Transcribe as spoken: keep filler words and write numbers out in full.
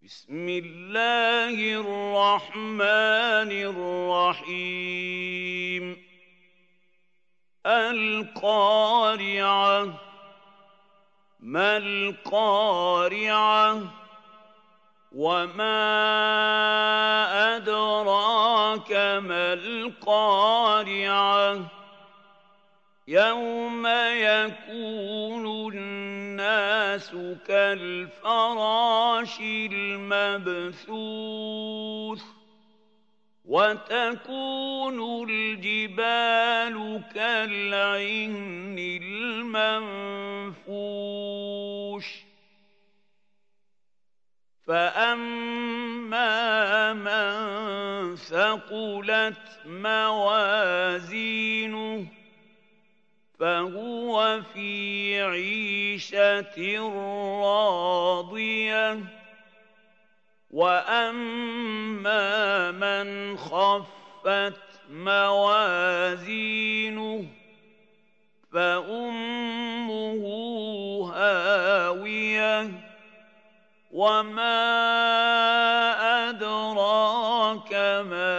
بسم الله الرحمن الرحيم القارعة ما القارعة وما أدراك ما القارعة يوم يكون الناس كالفراش المبثوث وتكون الجبال كالعهن المنفوش فأما من ثقلت موازينه فهو في عيشة راضية وأما من خفت موازينه فأمه هاوية وما أدراك ما